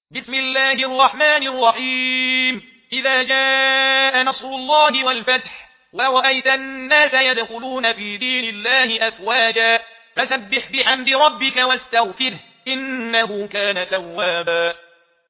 بسم الله الرحمن الرحيم. إذا جاء نصر الله والفتح ورأيت الناس يدخلون في دين الله أفواجا فسبح بحمد ربك واستغفره إنه كان توابا.